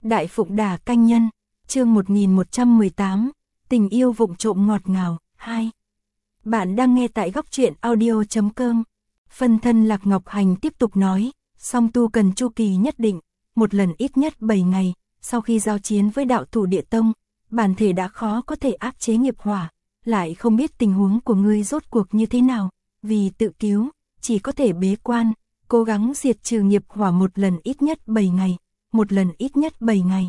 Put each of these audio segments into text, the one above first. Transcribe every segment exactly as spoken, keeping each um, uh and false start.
Đại Phụng Đà Canh Nhân, chương một nghìn một trăm mười tám, tình yêu vụng trộm ngọt ngào, hai. Bạn đang nghe tại góc truyện audio chấm com. Phân thân Lạc Ngọc Hành tiếp tục nói, song tu cần chu kỳ nhất định, một lần ít nhất bảy ngày, sau khi giao chiến với đạo thủ địa tông, bản thể đã khó có thể áp chế nghiệp hỏa, lại không biết tình huống của ngươi rốt cuộc như thế nào, vì tự cứu, chỉ có thể bế quan, cố gắng diệt trừ nghiệp hỏa một lần ít nhất bảy ngày, một lần ít nhất bảy ngày.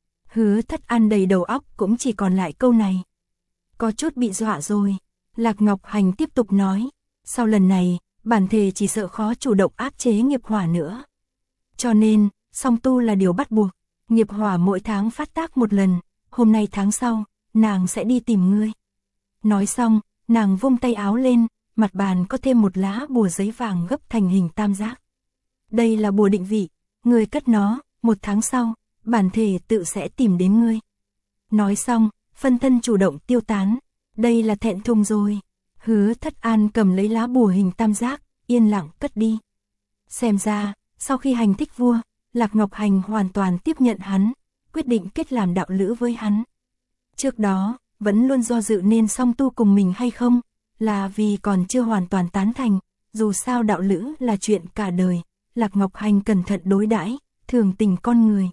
Hứa Thất An đầy đầu óc cũng chỉ còn lại câu này. Có chút bị dọa rồi, Lạc Ngọc Hành tiếp tục nói, sau lần này, bản thể chỉ sợ khó chủ động áp chế nghiệp hỏa nữa. Cho nên, song tu là điều bắt buộc, nghiệp hỏa mỗi tháng phát tác một lần, hôm nay tháng sau, nàng sẽ đi tìm ngươi. Nói xong, nàng vung tay áo lên, mặt bàn có thêm một lá bùa giấy vàng gấp thành hình tam giác. Đây là bùa định vị, ngươi cất nó, một tháng sau, bản thể tự sẽ tìm đến ngươi. Nói xong, phân thân chủ động tiêu tán, đây là thẹn thùng rồi. Hứa Thất An cầm lấy lá bùa hình tam giác, yên lặng cất đi. Xem ra, sau khi hành thích vua, Lạc Ngọc Hành hoàn toàn tiếp nhận hắn, quyết định kết làm đạo lữ với hắn. Trước đó, vẫn luôn do dự nên song tu cùng mình hay không, là vì còn chưa hoàn toàn tán thành, dù sao đạo lữ là chuyện cả đời, Lạc Ngọc Hành cẩn thận đối đãi, thường tình con người.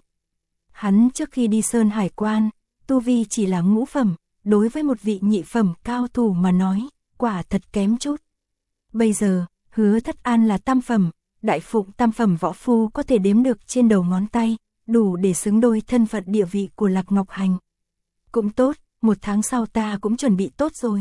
Hắn trước khi đi Sơn Hải Quan, tu vi chỉ là ngũ phẩm, đối với một vị nhị phẩm cao thủ mà nói, quả thật kém chút. Bây giờ, Hứa Thất An là tam phẩm, Đại Phụng tam phẩm võ phu có thể đếm được trên đầu ngón tay, đủ để xứng đôi thân phận địa vị của Lạc Ngọc Hành. Cũng tốt, một tháng sau ta cũng chuẩn bị tốt rồi.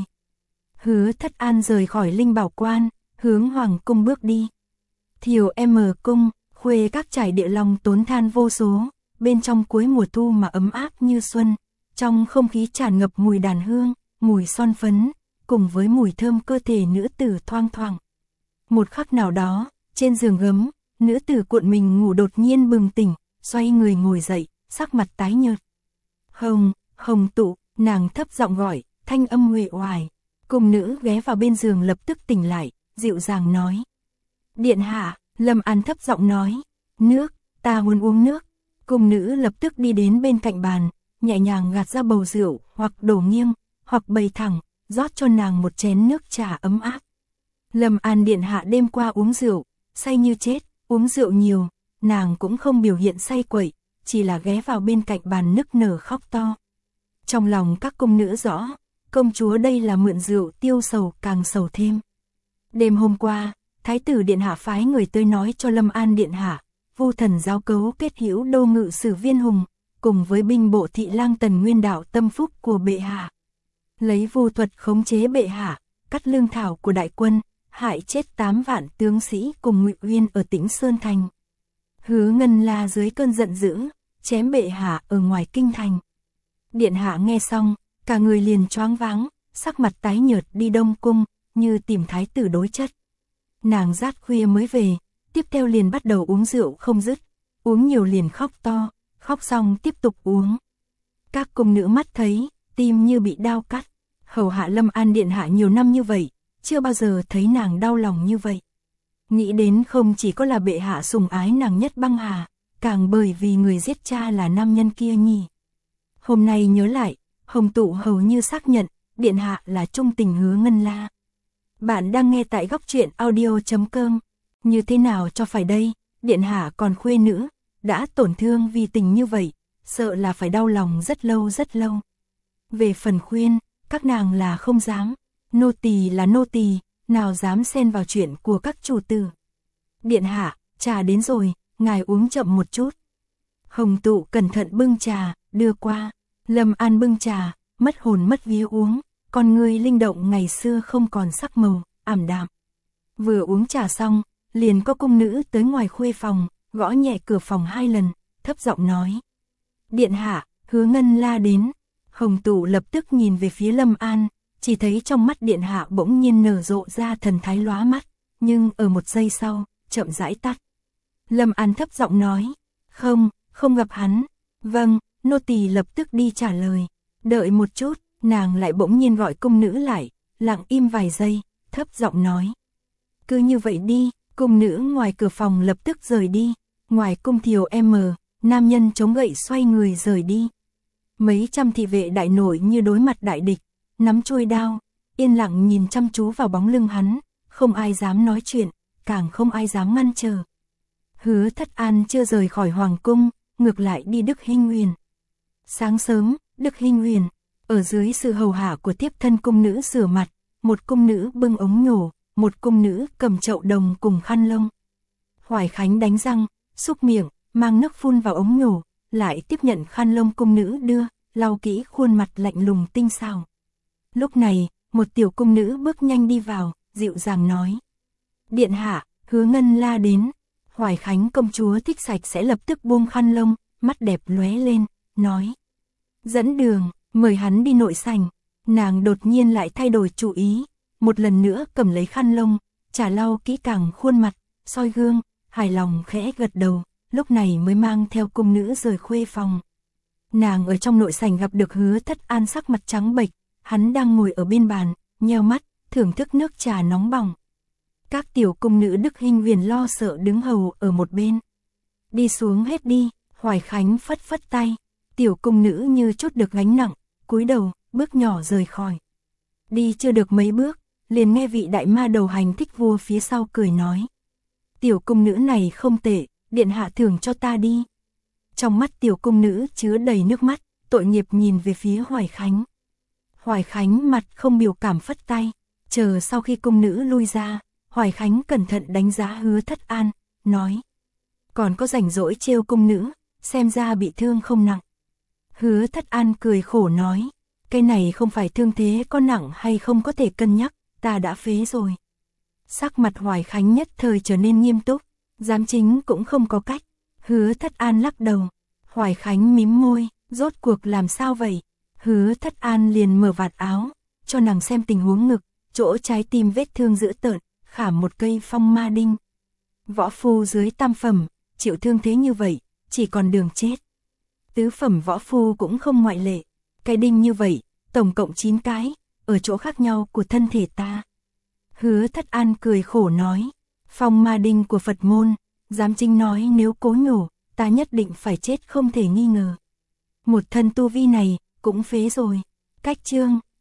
Hứa Thất An rời khỏi Linh Bảo Quan, hướng Hoàng Cung bước đi. Thiều M Cung, khuê các trải địa long tốn than vô số, bên trong cuối mùa thu mà ấm áp như xuân, trong không khí tràn ngập mùi đàn hương, mùi son phấn, cùng với mùi thơm cơ thể nữ tử thoang thoảng. Một khắc nào đó, trên giường gấm, nữ tử cuộn mình ngủ đột nhiên bừng tỉnh, xoay người ngồi dậy, sắc mặt tái nhợt. Hồng, Hồng Tụ, nàng thấp giọng gọi, thanh âm uể oải. Cung nữ ghé vào bên giường lập tức tỉnh lại, dịu dàng nói. Điện hạ, Lâm An thấp giọng nói, nước, ta muốn uống nước. Cung nữ lập tức đi đến bên cạnh bàn, nhẹ nhàng gạt ra bầu rượu, hoặc đổ nghiêng, hoặc bày thẳng, rót cho nàng một chén nước trà ấm áp. Lâm An điện hạ đêm qua uống rượu, say như chết, uống rượu nhiều, nàng cũng không biểu hiện say quậy, chỉ là ghé vào bên cạnh bàn nức nở khóc to. Trong lòng các cung nữ rõ, công chúa đây là mượn rượu tiêu sầu càng sầu thêm. Đêm hôm qua, Thái tử điện hạ phái người tới nói cho Lâm An điện hạ, Vu Thần giáo cấu kết hữu đô ngự sử Viên Hùng, cùng với binh bộ thị lang Tần Nguyên đạo tâm phúc của bệ hạ. Lấy vu thuật khống chế bệ hạ, cắt lương thảo của đại quân, hại chết tám vạn tướng sĩ cùng Ngụy Uyên ở Tĩnh Sơn Thành. Hứa Ngân La dưới cơn giận dữ, chém bệ hạ ở ngoài kinh thành. Điện hạ nghe xong, cả người liền choáng váng, sắc mặt tái nhợt đi Đông Cung, như tìm thái tử đối chất. Nàng rát khuya mới về, tiếp theo liền bắt đầu uống rượu không dứt, uống nhiều liền khóc to, khóc xong tiếp tục uống. Các cung nữ mắt thấy, tim như bị đao cắt, hầu hạ Lâm An điện hạ nhiều năm như vậy, chưa bao giờ thấy nàng đau lòng như vậy. Nghĩ đến không chỉ có là bệ hạ sủng ái nàng nhất băng hà, càng bởi vì người giết cha là nam nhân kia nhỉ. Hôm nay nhớ lại, Hồng Tụ hầu như xác nhận, điện hạ là trung tình Hứa Ngân La. Bạn đang nghe tại góc truyện audio chấm com. Như thế nào cho phải đây, điện hạ còn khuê nữ, đã tổn thương vì tình như vậy, sợ là phải đau lòng rất lâu rất lâu. Về phần khuyên, các nàng là không dám, nô tỳ là nô tỳ, nào dám xen vào chuyện của các chủ tử. Điện hạ, trà đến rồi, ngài uống chậm một chút. Hồng Tụ cẩn thận bưng trà, đưa qua. Lâm An bưng trà, mất hồn mất vía uống, con người linh động ngày xưa không còn sắc màu, ảm đạm. Vừa uống trà xong, liền có cung nữ tới ngoài khuê phòng, gõ nhẹ cửa phòng hai lần, thấp giọng nói. Điện hạ, Hứa Ngân La đến. Hồng Tụ lập tức nhìn về phía Lâm An, chỉ thấy trong mắt điện hạ bỗng nhiên nở rộ ra thần thái lóa mắt, nhưng ở một giây sau, chậm rãi tắt. Lâm An thấp giọng nói, không, không gặp hắn. Vâng, nô tỳ lập tức đi trả lời. Đợi một chút, nàng lại bỗng nhiên gọi cung nữ lại, lặng im vài giây, thấp giọng nói. Cứ như vậy đi. Cung nữ ngoài cửa phòng lập tức rời đi. Ngoài cung Thiều M, nam nhân chống gậy xoay người rời đi. Mấy trăm thị vệ đại nổi như đối mặt đại địch, nắm chuôi đao, yên lặng nhìn chăm chú vào bóng lưng hắn, không ai dám nói chuyện, càng không ai dám ngăn trở. Hứa Thất An chưa rời khỏi hoàng cung, ngược lại đi Đức Hinh Huyền. Sáng sớm, Đức Hinh Huyền, ở dưới sự hầu hạ của tiếp thân cung nữ rửa mặt, một cung nữ bưng ống nhổ, một cung nữ cầm chậu đồng cùng khăn lông. Hoài Khánh đánh răng, xúc miệng, mang nước phun vào ống nhổ, lại tiếp nhận khăn lông cung nữ đưa, lau kỹ khuôn mặt lạnh lùng tinh xảo. Lúc này, một tiểu cung nữ bước nhanh đi vào, dịu dàng nói: "Điện hạ, Hứa Ngân La đến." Hoài Khánh công chúa thích sạch sẽ lập tức buông khăn lông, mắt đẹp lóe lên, nói: "Dẫn đường, mời hắn đi nội sảnh." Nàng đột nhiên lại thay đổi chủ ý, một lần nữa cầm lấy khăn lông, chả lau kỹ càng khuôn mặt, soi gương, hài lòng khẽ gật đầu, lúc này mới mang theo cung nữ rời khuê phòng. Nàng ở trong nội sảnh gặp được Hứa Thất An sắc mặt trắng bệch, hắn đang ngồi ở bên bàn, nheo mắt, thưởng thức nước trà nóng bỏng. Các tiểu cung nữ Đức Hinh Huyền lo sợ đứng hầu ở một bên. "Đi xuống hết đi." Hoài Khánh phất phất tay, tiểu cung nữ như chút được gánh nặng, cúi đầu, bước nhỏ rời khỏi. Đi chưa được mấy bước, liền nghe vị đại ma đầu hành thích vua phía sau cười nói: "Tiểu cung nữ này không tệ, điện hạ thưởng cho ta đi." Trong mắt tiểu cung nữ chứa đầy nước mắt, tội nghiệp nhìn về phía Hoài Khánh. Hoài Khánh mặt không biểu cảm phất tay, chờ sau khi cung nữ lui ra, Hoài Khánh cẩn thận đánh giá Hứa Thất An, nói: "Còn có rảnh rỗi trêu cung nữ, xem ra bị thương không nặng." Hứa Thất An cười khổ nói: "Cái này không phải thương thế có nặng hay không có thể cân nhắc, ta đã phế rồi." Sắc mặt Hoài Khánh nhất thời trở nên nghiêm túc, giám chính cũng không có cách. Hứa Thất An lắc đầu. Hoài Khánh mím môi, rốt cuộc làm sao vậy? Hứa Thất An liền mở vạt áo, cho nàng xem tình huống ngực, chỗ trái tim vết thương dữ tợn, khảm một cây phong ma đinh. Võ phu dưới tam phẩm, chịu thương thế như vậy, chỉ còn đường chết. Tứ phẩm võ phu cũng không ngoại lệ. Cái đinh như vậy, tổng cộng chín cái, ở chỗ khác nhau của thân thể ta. Hứa Thất An cười khổ nói: "Phong ma đinh của Phật môn, giám chính nói nếu cố nhổ, ta nhất định phải chết không thể nghi ngờ. Một thân tu vi này, cũng phế rồi." Cách chương